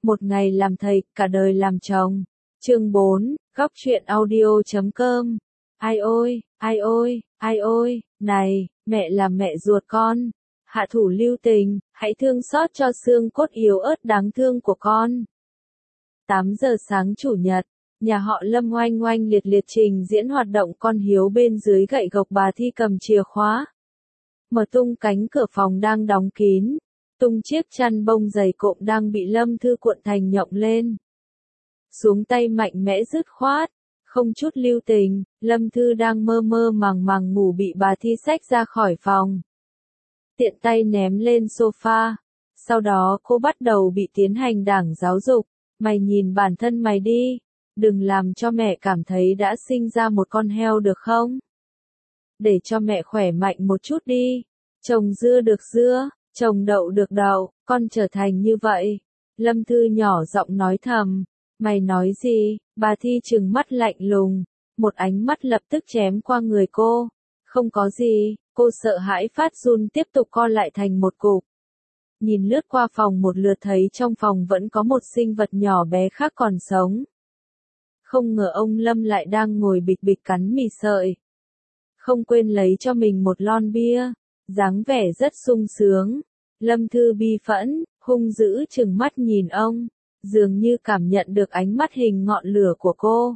Một ngày làm thầy, cả đời làm chồng. Chương 4, góc truyện audio.com. Ai ôi, ai ôi, ai ôi, này, mẹ là mẹ ruột con. Hạ thủ lưu tình, hãy thương xót cho xương cốt yếu ớt đáng thương của con. 8 giờ sáng Chủ nhật, nhà họ Lâm oanh oanh liệt liệt trình diễn hoạt động con hiếu bên dưới gậy gộc bà Thi cầm chìa khóa. Mở tung cánh cửa phòng đang đóng kín. Tung chiếc chăn bông dày cộm đang bị Lâm Thư cuộn thành nhộng lên. Xuống tay mạnh mẽ dứt khoát, không chút lưu tình, Lâm Thư đang mơ mơ màng màng ngủ bị bà Thi xách ra khỏi phòng. Tiện tay ném lên sofa. Sau đó cô bắt đầu bị tiến hành đảng giáo dục. Mày nhìn bản thân mày đi, đừng làm cho mẹ cảm thấy đã sinh ra một con heo được không? Để cho mẹ khỏe mạnh một chút đi. Trồng dưa được dưa, trồng đậu được đậu, con trở thành như vậy. Lâm Thư nhỏ giọng nói thầm. Mày nói gì? Bà Thi trừng mắt lạnh lùng. Một ánh mắt lập tức chém qua người cô. Không có gì, cô sợ hãi phát run tiếp tục co lại thành một cục. Nhìn lướt qua phòng một lượt thấy trong phòng vẫn có một sinh vật nhỏ bé khác còn sống. Không ngờ ông Lâm lại đang ngồi bịch bịch cắn mì sợi. Không quên lấy cho mình một lon bia. Dáng vẻ rất sung sướng. Lâm Thư bi phẫn, hung dữ trừng mắt nhìn ông. Dường như cảm nhận được ánh mắt hình ngọn lửa của cô.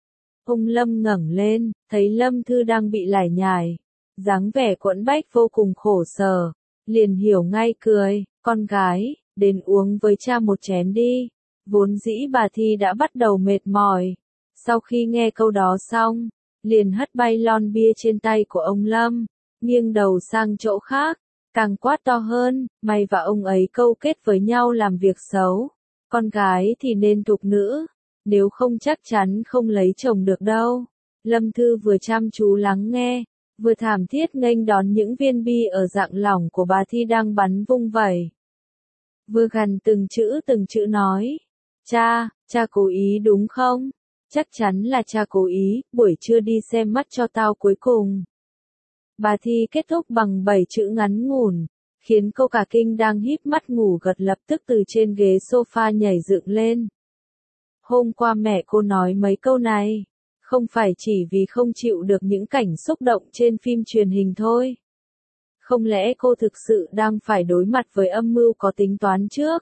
Ông Lâm ngẩng lên, thấy Lâm Thư đang bị lải nhải. Dáng vẻ quẫn bách vô cùng khổ sở. Liền hiểu ngay cười, con gái, đến uống với cha một chén đi. Vốn dĩ bà Thi đã bắt đầu mệt mỏi. Sau khi nghe câu đó xong, liền hất bay lon bia trên tay của ông Lâm, nghiêng đầu sang chỗ khác, càng quát to hơn, mày và ông ấy câu kết với nhau làm việc xấu. Con gái thì nên thục nữ, nếu không chắc chắn không lấy chồng được đâu. Lâm Thư vừa chăm chú lắng nghe, vừa thảm thiết nghênh đón những viên bi ở dạng lỏng của bà Thi đang bắn vung vẩy. Vừa gằn từng chữ nói. Cha cố ý đúng không? Chắc chắn là cha cố ý, buổi trưa đi xem mắt cho tao cuối cùng. Bà Thi kết thúc bằng 7 chữ ngắn ngủn, khiến cô cả kinh đang híp mắt ngủ gật lập tức từ trên ghế sofa nhảy dựng lên. Hôm qua mẹ cô nói mấy câu này, không phải chỉ vì không chịu được những cảnh xúc động trên phim truyền hình thôi. Không lẽ cô thực sự đang phải đối mặt với âm mưu có tính toán trước?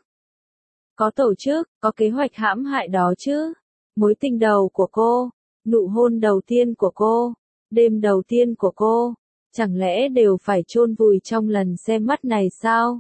Có tổ chức, có kế hoạch hãm hại đó chứ? Mối tình đầu của cô, nụ hôn đầu tiên của cô, đêm đầu tiên của cô, chẳng lẽ đều phải chôn vùi trong lần xem mắt này sao?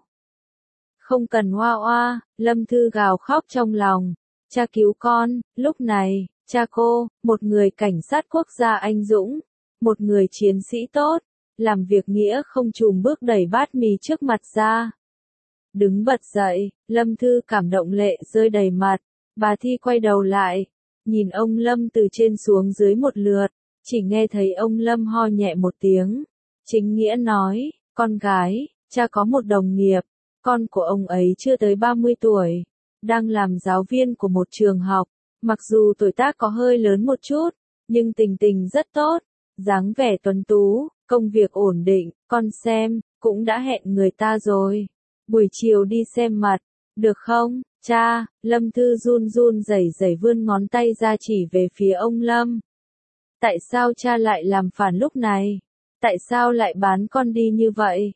Không cần oa oa, Lâm Thư gào khóc trong lòng. Cha cứu con. Lúc này, cha cô, một người cảnh sát quốc gia anh dũng, một người chiến sĩ tốt, làm việc nghĩa không chùm bước đẩy bát mì trước mặt ra. Đứng bật dậy, Lâm Thư cảm động lệ rơi đầy mặt. Bà Thi quay đầu lại, nhìn ông Lâm từ trên xuống dưới một lượt, chỉ nghe thấy ông Lâm ho nhẹ một tiếng. Chính nghĩa nói, con gái, cha có một đồng nghiệp, con của ông ấy chưa tới 30 tuổi, đang làm giáo viên của một trường học, mặc dù tuổi tác có hơi lớn một chút, nhưng tình tình rất tốt, dáng vẻ tuấn tú, công việc ổn định, con xem, cũng đã hẹn người ta rồi. Buổi chiều đi xem mặt, được không, cha? Lâm Thư run run rẩy rẩy vươn ngón tay ra chỉ về phía ông Lâm. Tại sao cha lại làm phản lúc này? Tại sao lại bán con đi như vậy?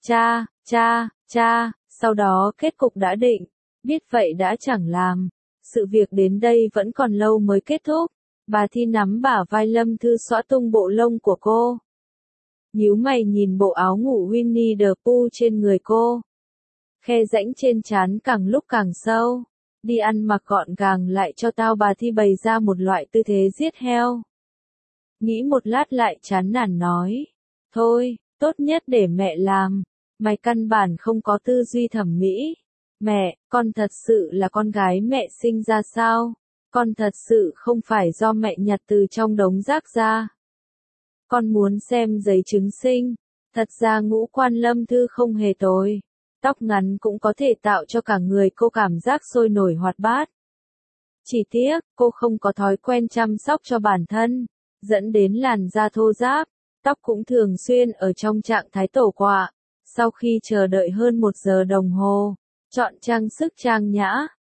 Cha, sau đó kết cục đã định, biết vậy đã chẳng làm. Sự việc đến đây vẫn còn lâu mới kết thúc. Bà Thi nắm bả vai Lâm Thư xõa tung bộ lông của cô. Nhíu mày nhìn bộ áo ngủ Winnie the Pooh trên người cô. Khe rãnh trên trán càng lúc càng sâu. Đi ăn mặc gọn gàng lại cho tao, bà Thi bày ra một loại tư thế giết heo. Nghĩ một lát lại chán nản nói. Thôi, tốt nhất để mẹ làm. Mày căn bản không có tư duy thẩm mỹ. Mẹ, con thật sự là con gái mẹ sinh ra sao? Con thật sự không phải do mẹ nhặt từ trong đống rác ra. Con muốn xem giấy chứng sinh. Thật ra ngũ quan Lâm Thư không hề tồi. Tóc ngắn cũng có thể tạo cho cả người cô cảm giác sôi nổi hoạt bát. Chỉ tiếc, cô không có thói quen chăm sóc cho bản thân, dẫn đến làn da thô ráp, tóc cũng thường xuyên ở trong trạng thái tổ quạ. Sau khi chờ đợi hơn 1 giờ đồng hồ, chọn trang sức trang nhã,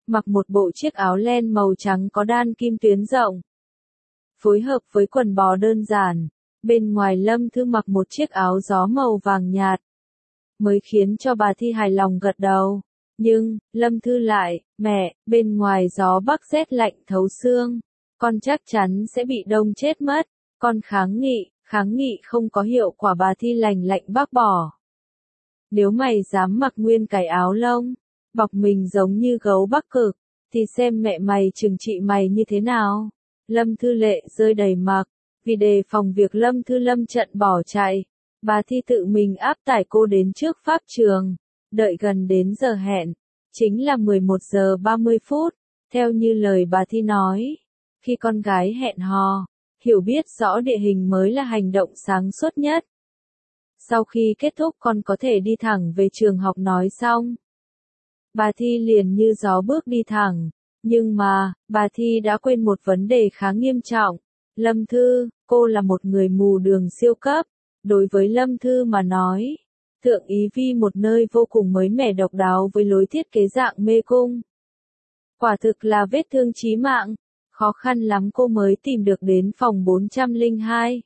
mặc một bộ chiếc áo len màu trắng có đan kim tuyến rộng, phối hợp với quần bò đơn giản. Bên ngoài Lâm Thư mặc một chiếc áo gió màu vàng nhạt, mới khiến cho bà Thi hài lòng gật đầu. Nhưng, Lâm Thư lại, mẹ, bên ngoài gió bắc rét lạnh thấu xương, con chắc chắn sẽ bị đông chết mất. Con kháng nghị không có hiệu quả, bà Thi lạnh lạnh bác bỏ. Nếu mày dám mặc nguyên cái áo lông, bọc mình giống như gấu Bắc Cực, thì xem mẹ mày trừng trị mày như thế nào. Lâm Thư lệ rơi đầy mặt, vì đề phòng việc Lâm Thư lâm trận bỏ chạy, bà Thi tự mình áp tải cô đến trước pháp trường, đợi gần đến giờ hẹn, chính là 11 giờ 30 phút, theo như lời bà Thi nói. Khi con gái hẹn hò, hiểu biết rõ địa hình mới là hành động sáng suốt nhất. Sau khi kết thúc con có thể đi thẳng về trường học nói xong. Bà Thi liền như gió bước đi thẳng, nhưng mà, bà Thi đã quên một vấn đề khá nghiêm trọng. Lâm Thư, cô là một người mù đường siêu cấp. Đối với Lâm Thư mà nói, Thượng Ý Vi một nơi vô cùng mới mẻ độc đáo với lối thiết kế dạng mê cung. Quả thực là vết thương chí mạng, khó khăn lắm cô mới tìm được đến phòng 402.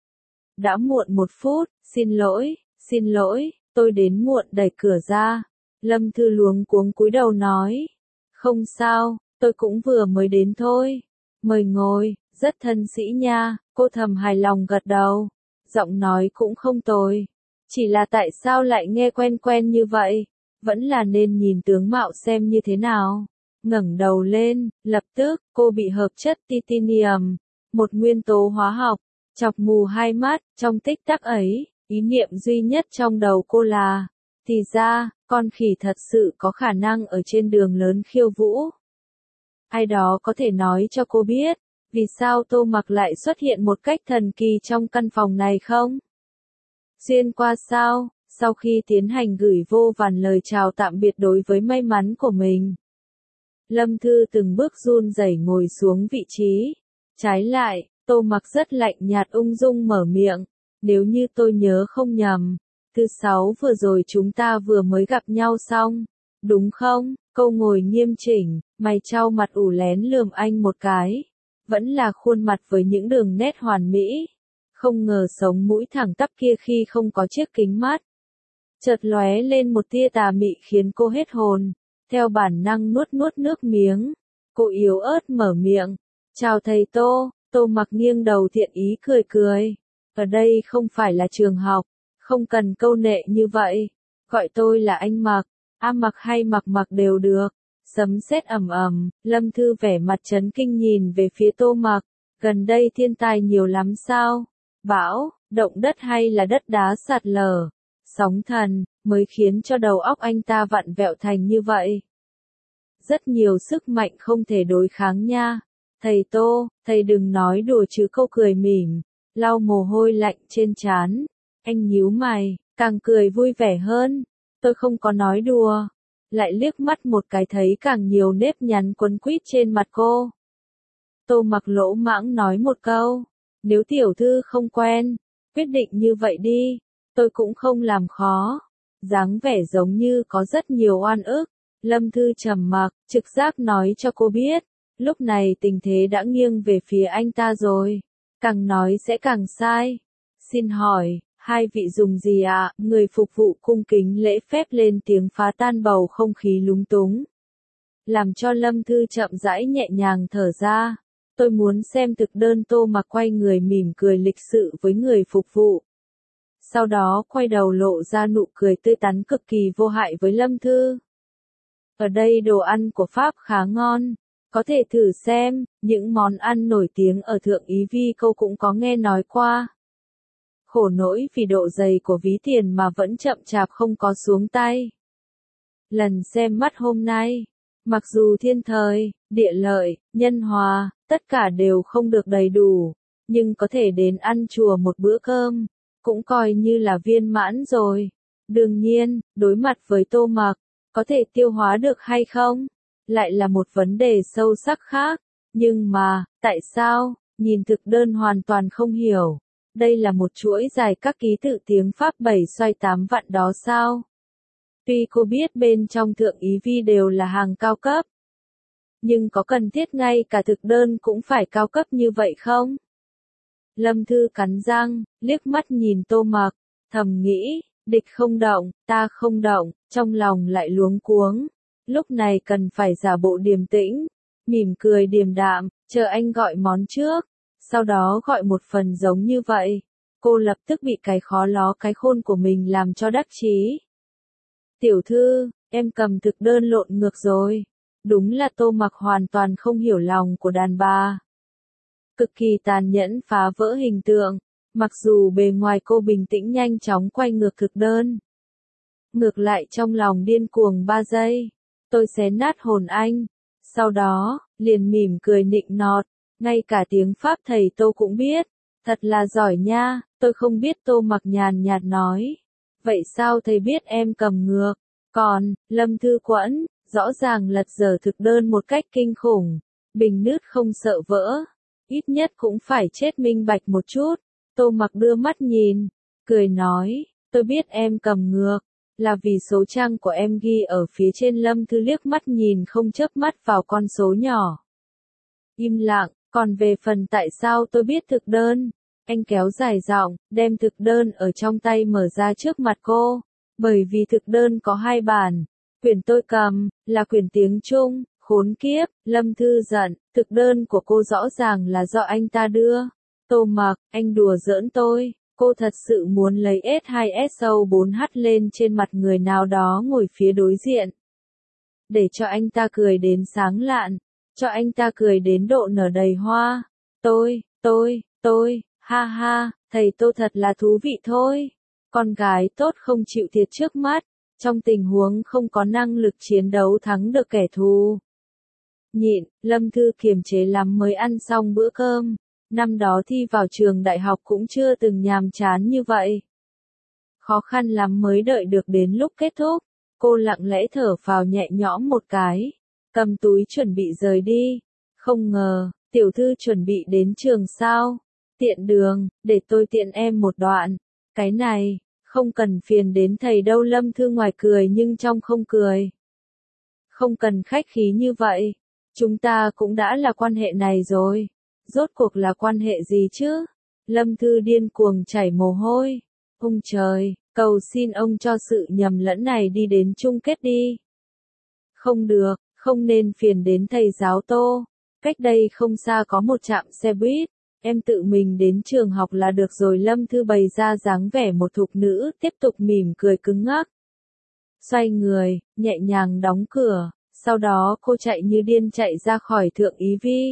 Đã muộn 1 phút, xin lỗi, tôi đến muộn, đẩy cửa ra. Lâm Thư luống cuống cúi đầu nói, không sao, tôi cũng vừa mới đến thôi. Mời ngồi, rất thân sĩ nha, cô thầm hài lòng gật đầu. Giọng nói cũng không tồi. Chỉ là tại sao lại nghe quen quen như vậy? Vẫn là nên nhìn tướng mạo xem như thế nào. Ngẩng đầu lên, lập tức, cô bị hợp chất titanium, một nguyên tố hóa học, chọc mù hai mắt. Trong tích tắc ấy, ý niệm duy nhất trong đầu cô là, thì ra, con khỉ thật sự có khả năng ở trên đường lớn khiêu vũ. Ai đó có thể nói cho cô biết, vì sao Tô Mặc lại xuất hiện một cách thần kỳ trong căn phòng này không? Xuyên qua sao? Sau khi tiến hành gửi vô vàn lời chào tạm biệt đối với may mắn của mình, Lâm Thư từng bước run rẩy ngồi xuống vị trí. Trái lại, Tô Mặc rất lạnh nhạt ung dung mở miệng, nếu như tôi nhớ không nhầm, thứ 6 vừa rồi chúng ta vừa mới gặp nhau xong, đúng không? Câu ngồi nghiêm chỉnh, mày chau mặt ủ lén lườm anh một cái. Vẫn là khuôn mặt với những đường nét hoàn mỹ. Không ngờ sống mũi thẳng tắp kia khi không có chiếc kính mắt, chợt lóe lên một tia tà mị khiến cô hết hồn. Theo bản năng nuốt nước miếng, cô yếu ớt mở miệng, chào thầy Tô. Tô Mặc nghiêng đầu thiện ý cười. Ở đây không phải là trường học, không cần câu nệ như vậy. Gọi tôi là anh Mặc, Mặc hay Mặc đều được. Sấm sét ầm ầm, Lâm Thư vẻ mặt chấn kinh nhìn về phía Tô Mặc. Gần đây thiên tai nhiều lắm sao? Bão, động đất hay là đất đá sạt lở, sóng thần, mới khiến cho đầu óc anh ta vặn vẹo thành như vậy. Rất nhiều sức mạnh không thể đối kháng nha. Thầy Tô, thầy đừng nói đùa chứ, câu cười mỉm, lau mồ hôi lạnh trên trán. Anh nhíu mày, càng cười vui vẻ hơn. Tôi không có nói đùa. Lại liếc mắt một cái thấy càng nhiều nếp nhăn quấn quýt trên mặt cô. Tô Mặc lỗ mãng nói một câu, nếu tiểu thư không quen, quyết định như vậy đi, tôi cũng không làm khó. Dáng vẻ giống như có rất nhiều oan ức. Lâm Thư trầm mặc, trực giác nói cho cô biết, lúc này tình thế đã nghiêng về phía anh ta rồi. Càng nói sẽ càng sai. Xin hỏi, hai vị dùng gì ạ? Người phục vụ cung kính lễ phép lên tiếng phá tan bầu không khí lúng túng, làm cho Lâm Thư chậm rãi nhẹ nhàng thở ra. Tôi muốn xem thực đơn. Tô Mặc quay người mỉm cười lịch sự với người phục vụ. Sau đó quay đầu lộ ra nụ cười tươi tắn cực kỳ vô hại với Lâm Thư. Ở đây đồ ăn của Pháp khá ngon, có thể thử xem, những món ăn nổi tiếng ở Thượng Ý Vi cô cũng có nghe nói qua. Khổ nỗi vì độ dày của ví tiền mà vẫn chậm chạp không có xuống tay. Lần xem mắt hôm nay, mặc dù thiên thời, địa lợi, nhân hòa, tất cả đều không được đầy đủ, nhưng có thể đến ăn chùa một bữa cơm, cũng coi như là viên mãn rồi. Đương nhiên, đối mặt với Tô Mặc, có thể tiêu hóa được hay không, lại là một vấn đề sâu sắc khác. Nhưng mà, tại sao, nhìn thực đơn hoàn toàn không hiểu. Đây là một chuỗi dài các ký tự tiếng Pháp 7 xoay 8 vạn đó sao? Tuy cô biết bên trong Thượng Ý Vi đều là hàng cao cấp, nhưng có cần thiết ngay cả thực đơn cũng phải cao cấp như vậy không? Lâm Thư cắn răng, liếc mắt nhìn Tô Mặc, thầm nghĩ, địch không động, ta không động, trong lòng lại luống cuống. Lúc này cần phải giả bộ điềm tĩnh, mỉm cười điềm đạm, chờ anh gọi món trước, sau đó gọi một phần giống như vậy. Cô lập tức bị cái khó ló cái khôn của mình làm cho đắc chí. Tiểu thư, em cầm thực đơn lộn ngược rồi. Đúng là Tô Mặc hoàn toàn không hiểu lòng của đàn bà. Cực kỳ tàn nhẫn phá vỡ hình tượng, mặc dù bề ngoài cô bình tĩnh nhanh chóng quay ngược thực đơn. Ngược lại trong lòng điên cuồng 3 giây, tôi xé nát hồn anh, sau đó, liền mỉm cười nịnh nọt, ngay cả tiếng Pháp thầy Tô cũng biết, thật là giỏi nha, tôi không biết. Tô Mặc nhàn nhạt nói, vậy sao thầy biết em cầm ngược, còn, Lâm Thư quẫn, rõ ràng lật dở thực đơn một cách kinh khủng, bình nước không sợ vỡ, ít nhất cũng phải chết minh bạch một chút. Tô Mặc đưa mắt nhìn, cười nói, tôi biết em cầm ngược, là vì số trang của em ghi ở phía trên. Lâm Thư liếc mắt nhìn không chớp mắt vào con số nhỏ. Im lặng, còn về phần tại sao tôi biết thực đơn, anh kéo dài giọng, đem thực đơn ở trong tay mở ra trước mặt cô, bởi vì thực đơn có 2 bản, quyển tôi cầm, là quyển tiếng Trung, khốn kiếp. Lâm Thư giận, thực đơn của cô rõ ràng là do anh ta đưa. Tô Mặc, anh đùa giỡn tôi. Cô thật sự muốn lấy S2SO4H lên trên mặt người nào đó ngồi phía đối diện. Để cho anh ta cười đến sáng lạn, cho anh ta cười đến độ nở đầy hoa. Tôi, ha ha, thầy Tô thật là thú vị thôi. Con gái tốt không chịu thiệt trước mắt, trong tình huống không có năng lực chiến đấu thắng được kẻ thù. Nhịn, Lâm Thư kiềm chế lắm mới ăn xong bữa cơm. Năm đó thi vào trường đại học cũng chưa từng nhàm chán như vậy. Khó khăn lắm mới đợi được đến lúc kết thúc, cô lặng lẽ thở phào nhẹ nhõm một cái, cầm túi chuẩn bị rời đi. Không ngờ, tiểu thư chuẩn bị đến trường sao? Tiện đường, để tôi tiện em một đoạn. Cái này, không cần phiền đến thầy đâu. Lâm Thư ngoài cười nhưng trong không cười. Không cần khách khí như vậy, chúng ta cũng đã là quan hệ này rồi. Rốt cuộc là quan hệ gì chứ? Lâm Thư điên cuồng chảy mồ hôi. Ông trời, cầu xin ông cho sự nhầm lẫn này đi đến chung kết đi. Không được, không nên phiền đến thầy giáo Tô. Cách đây không xa có một trạm xe buýt, em tự mình đến trường học là được rồi. Lâm Thư bày ra dáng vẻ một thục nữ, tiếp tục mỉm cười cứng ngắc. Xoay người, nhẹ nhàng đóng cửa, sau đó cô chạy như điên chạy ra khỏi Thượng Ý Vi.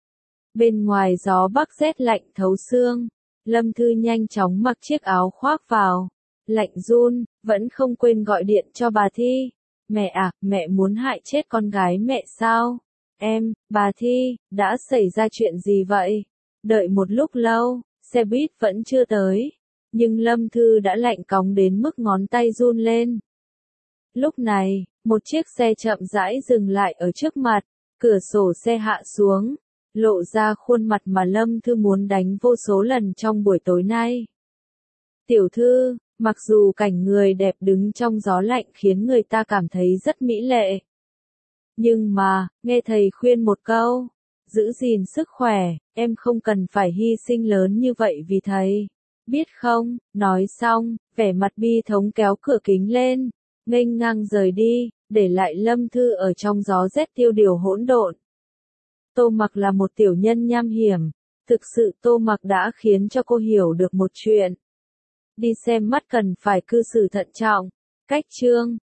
Bên ngoài gió bắc rét lạnh thấu xương, Lâm Thư nhanh chóng mặc chiếc áo khoác vào. Lạnh run, vẫn không quên gọi điện cho bà Thi. Mẹ à, mẹ muốn hại chết con gái mẹ sao? Em, bà Thi, đã xảy ra chuyện gì vậy? Đợi một lúc lâu, xe buýt vẫn chưa tới. Nhưng Lâm Thư đã lạnh cóng đến mức ngón tay run lên. Lúc này, một chiếc xe chậm rãi dừng lại ở trước mặt, cửa sổ xe hạ xuống, lộ ra khuôn mặt mà Lâm Thư muốn đánh vô số lần trong buổi tối nay. Tiểu thư, mặc dù cảnh người đẹp đứng trong gió lạnh khiến người ta cảm thấy rất mỹ lệ. Nhưng mà, nghe thầy khuyên một câu, giữ gìn sức khỏe, em không cần phải hy sinh lớn như vậy vì thầy. Biết không, nói xong, vẻ mặt bi thống kéo cửa kính lên, nghênh ngang rời đi, để lại Lâm Thư ở trong gió rét tiêu điều hỗn độn. Tô Mặc là một tiểu nhân nham hiểm, thực sự Tô Mặc đã khiến cho cô hiểu được một chuyện. Đi xem mắt cần phải cư xử thận trọng. Cách chương